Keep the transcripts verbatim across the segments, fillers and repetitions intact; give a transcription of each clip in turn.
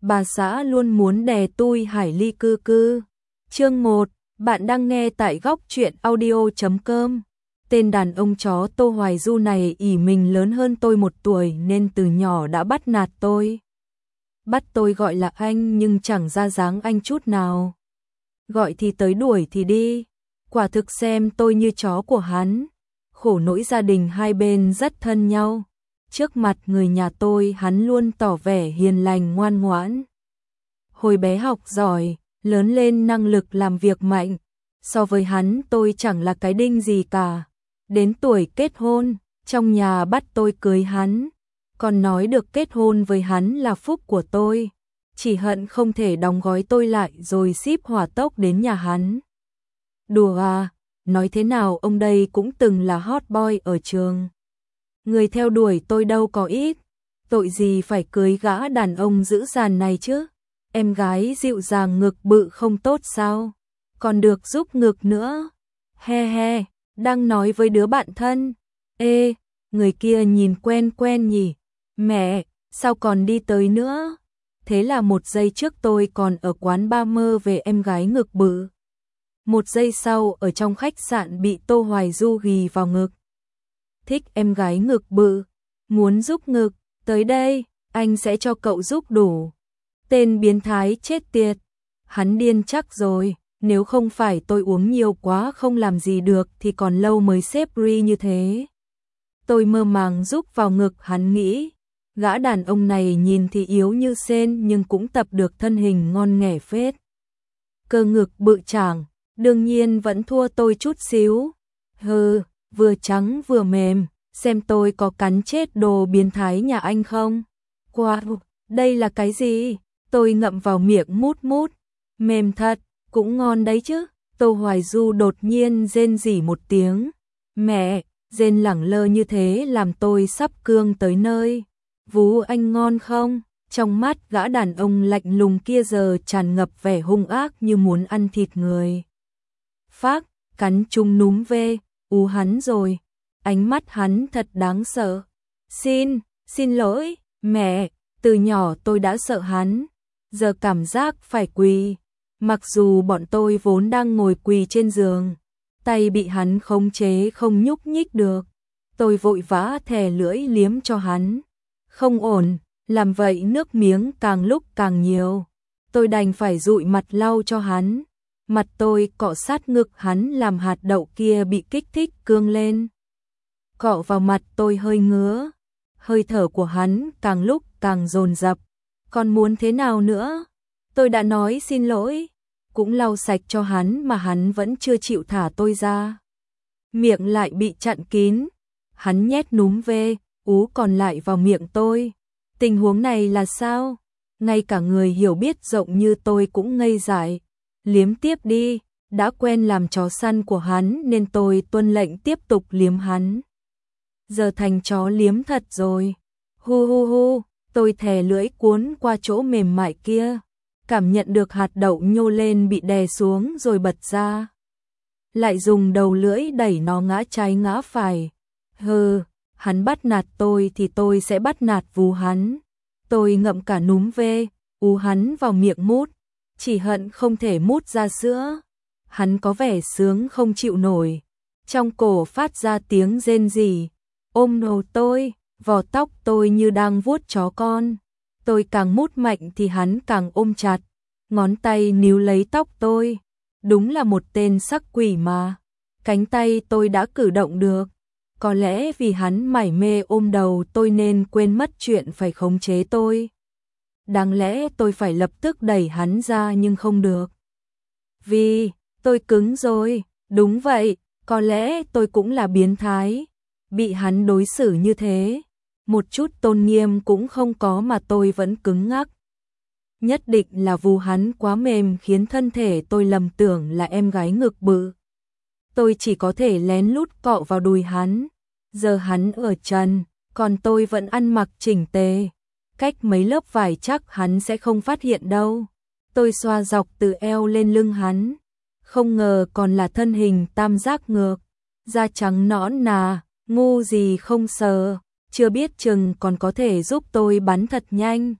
bà xã luôn muốn đè tui hải ly cư cư. Chương một, bạn đang nghe tại góc truyện audio chấm com. Tên đàn ông chó Tô Hoài Du này ỷ mình lớn hơn tôi một tuổi nên từ nhỏ đã bắt nạt tôi. Bắt tôi gọi là anh nhưng chẳng ra dáng anh chút nào. Gọi thì tới đuổi thì đi. Quả thực xem tôi như chó của hắn. Khổ nỗi gia đình hai bên rất thân nhau. Trước mặt người nhà tôi hắn luôn tỏ vẻ hiền lành ngoan ngoãn. Hồi bé học giỏi, lớn lên năng lực làm việc mạnh. So với hắn tôi chẳng là cái đinh gì cả. Đến tuổi kết hôn, trong nhà bắt tôi cưới hắn. Còn nói được kết hôn với hắn là phúc của tôi. Chỉ hận không thể đóng gói tôi lại rồi ship hỏa tốc đến nhà hắn. Đùa à, nói thế nào ông đây cũng từng là hot boy ở trường. Người theo đuổi tôi đâu có ít. Tội gì phải cưới gã đàn ông dữ dằn này chứ. Em gái dịu dàng ngực bự không tốt sao? Còn được giúp ngực nữa. He he, đang nói với đứa bạn thân. Ê, người kia nhìn quen quen nhỉ. Mẹ, sao còn đi tới nữa? Thế là một giây trước tôi còn ở quán bar mơ về em gái ngực bự. Một giây sau ở trong khách sạn bị Tô Hoài Du ghì vào ngực. Thích em gái ngực bự, muốn giúp ngực, tới đây, anh sẽ cho cậu giúp đủ. Tên biến thái chết tiệt, hắn điên chắc rồi, nếu không phải tôi uống nhiều quá không làm gì được thì còn lâu mới xếp ri như thế. Tôi mơ màng giúp vào ngực hắn nghĩ, gã đàn ông này nhìn thì yếu như sên nhưng cũng tập được thân hình ngon nghẻ phết. Cơ ngực bự chảng, đương nhiên vẫn thua tôi chút xíu. Hừ, vừa trắng vừa mềm, xem tôi có cắn chết đồ biến thái nhà anh không? Wow, đây là cái gì? Tôi ngậm vào miệng mút mút. Mềm thật, cũng ngon đấy chứ. Tô Hoài Du đột nhiên rên rỉ một tiếng. Mẹ, rên lẳng lơ như thế làm tôi sắp cương tới nơi. Vú anh ngon không? Trong mắt gã đàn ông lạnh lùng kia giờ tràn ngập vẻ hung ác như muốn ăn thịt người. Phác, cắn chung núm về, ú hắn rồi. Ánh mắt hắn thật đáng sợ. Xin, xin lỗi, mẹ, từ nhỏ tôi đã sợ hắn. Giờ cảm giác phải quỳ. Mặc dù bọn tôi vốn đang ngồi quỳ trên giường. Tay bị hắn khống chế không nhúc nhích được. Tôi vội vã thè lưỡi liếm cho hắn. Không ổn, làm vậy nước miếng càng lúc càng nhiều. Tôi đành phải dụi mặt lau cho hắn. Mặt tôi cọ sát ngực hắn làm hạt đậu kia bị kích thích cương lên. Cọ vào mặt tôi hơi ngứa. Hơi thở của hắn càng lúc càng dồn dập. Còn muốn thế nào nữa? Tôi đã nói xin lỗi. Cũng lau sạch cho hắn mà hắn vẫn chưa chịu thả tôi ra. Miệng lại bị chặn kín. Hắn nhét núm về, ú còn lại vào miệng tôi. Tình huống này là sao? Ngay cả người hiểu biết rộng như tôi cũng ngây dại. Liếm tiếp đi, đã quen làm chó săn của hắn nên tôi tuân lệnh tiếp tục liếm hắn. Giờ thành chó liếm thật rồi. Hu hu hu, tôi thè lưỡi cuốn qua chỗ mềm mại kia. Cảm nhận được hạt đậu nhô lên bị đè xuống rồi bật ra. Lại dùng đầu lưỡi đẩy nó ngã trái ngã phải. Hừ, hắn bắt nạt tôi thì tôi sẽ bắt nạt vú hắn. Tôi ngậm cả núm về, ú hắn vào miệng mút. Chỉ hận không thể mút ra sữa. Hắn có vẻ sướng không chịu nổi. Trong cổ phát ra tiếng rên rỉ. Ôm đầu tôi, vò tóc tôi như đang vuốt chó con. Tôi càng mút mạnh thì hắn càng ôm chặt. Ngón tay níu lấy tóc tôi. Đúng là một tên sắc quỷ mà. Cánh tay tôi đã cử động được. Có lẽ vì hắn mải mê ôm đầu tôi nên quên mất chuyện phải khống chế tôi. Đáng lẽ tôi phải lập tức đẩy hắn ra nhưng không được. Vì, tôi cứng rồi, đúng vậy, có lẽ tôi cũng là biến thái. Bị hắn đối xử như thế, một chút tôn nghiêm cũng không có mà tôi vẫn cứng ngắc. Nhất định là vú hắn quá mềm khiến thân thể tôi lầm tưởng là em gái ngực bự. Tôi chỉ có thể lén lút cọ vào đùi hắn. Giờ hắn ở trần, còn tôi vẫn ăn mặc chỉnh tề. Cách mấy lớp vải chắc hắn sẽ không phát hiện đâu. Tôi xoa dọc từ eo lên lưng hắn. Không ngờ còn là thân hình tam giác ngược. Da trắng nõn nà, ngu gì không sờ. Chưa biết chừng còn có thể giúp tôi bắn thật nhanh.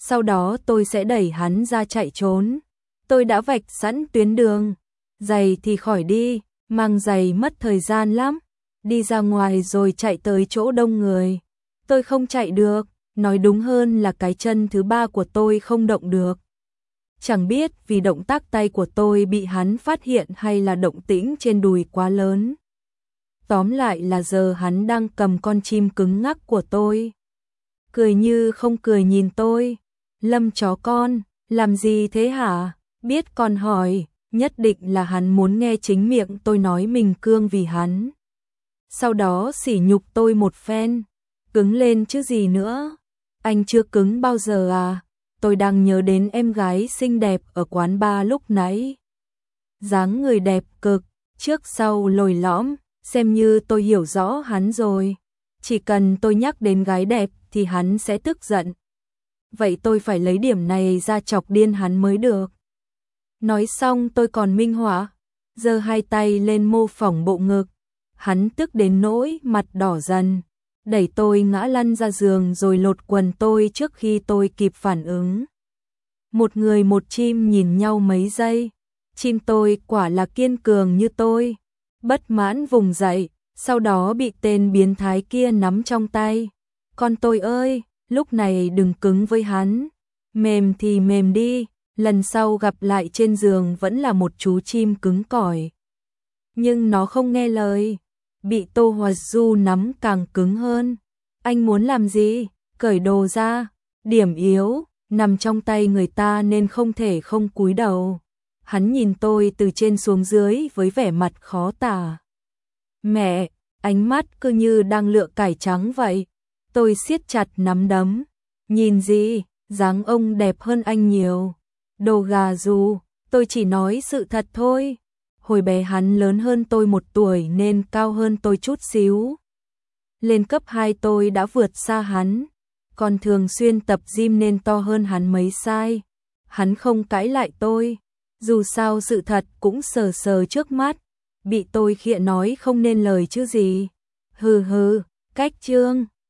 sau đó tôi sẽ đẩy hắn ra chạy trốn. Tôi đã vạch sẵn tuyến đường. Giày thì khỏi đi, mang giày mất thời gian lắm. Đi ra ngoài rồi chạy tới chỗ đông người. Tôi không chạy được, nói đúng hơn là cái chân thứ ba của tôi không động được. Chẳng biết vì động tác tay của tôi bị hắn phát hiện hay là động tĩnh trên đùi quá lớn. Tóm lại là giờ hắn đang cầm con chim cứng ngắc của tôi. Cười như không cười nhìn tôi. Lâm chó con, làm gì thế hả? Biết còn hỏi, nhất định là hắn muốn nghe chính miệng tôi nói mình cương vì hắn. Sau đó sỉ nhục tôi một phen. Cứng lên chứ gì nữa. Anh chưa cứng bao giờ à? Tôi đang nhớ đến em gái xinh đẹp ở quán bar lúc nãy. Dáng người đẹp cực, trước sau lồi lõm, xem như tôi hiểu rõ hắn rồi. Chỉ cần tôi nhắc đến gái đẹp thì hắn sẽ tức giận. Vậy tôi phải lấy điểm này ra chọc điên hắn mới được. Nói xong tôi còn minh họa, giơ hai tay lên mô phỏng bộ ngực. Hắn tức đến nỗi mặt đỏ dần, đẩy tôi ngã lăn ra giường rồi lột quần tôi trước khi tôi kịp phản ứng. Một người một chim nhìn nhau mấy giây, chim tôi quả là kiên cường như tôi, bất mãn vùng dậy, sau đó bị tên biến thái kia nắm trong tay. Con tôi ơi, lúc này đừng cứng với hắn, mềm thì mềm đi, lần sau gặp lại trên giường vẫn là một chú chim cứng cỏi. Nhưng nó không nghe lời, bị Tô Hoài Du nắm càng cứng hơn. Anh muốn làm gì? Cởi đồ ra. Điểm yếu, nằm trong tay người ta nên không thể không cúi đầu. Hắn nhìn tôi từ trên xuống dưới với vẻ mặt khó tả. Mẹ, ánh mắt cứ như đang lựa cải trắng vậy. Tôi siết chặt nắm đấm. Nhìn gì, dáng ông đẹp hơn anh nhiều. Đồ gà dù, tôi chỉ nói sự thật thôi. Hồi bé hắn lớn hơn tôi một tuổi nên cao hơn tôi chút xíu. Lên cấp hai tôi đã vượt xa hắn, còn thường xuyên tập gym nên to hơn hắn mấy size. Hắn không cãi lại tôi, dù sao sự thật cũng sờ sờ trước mắt, bị tôi khịa nói không nên lời chứ gì. Hừ hừ, cách trương.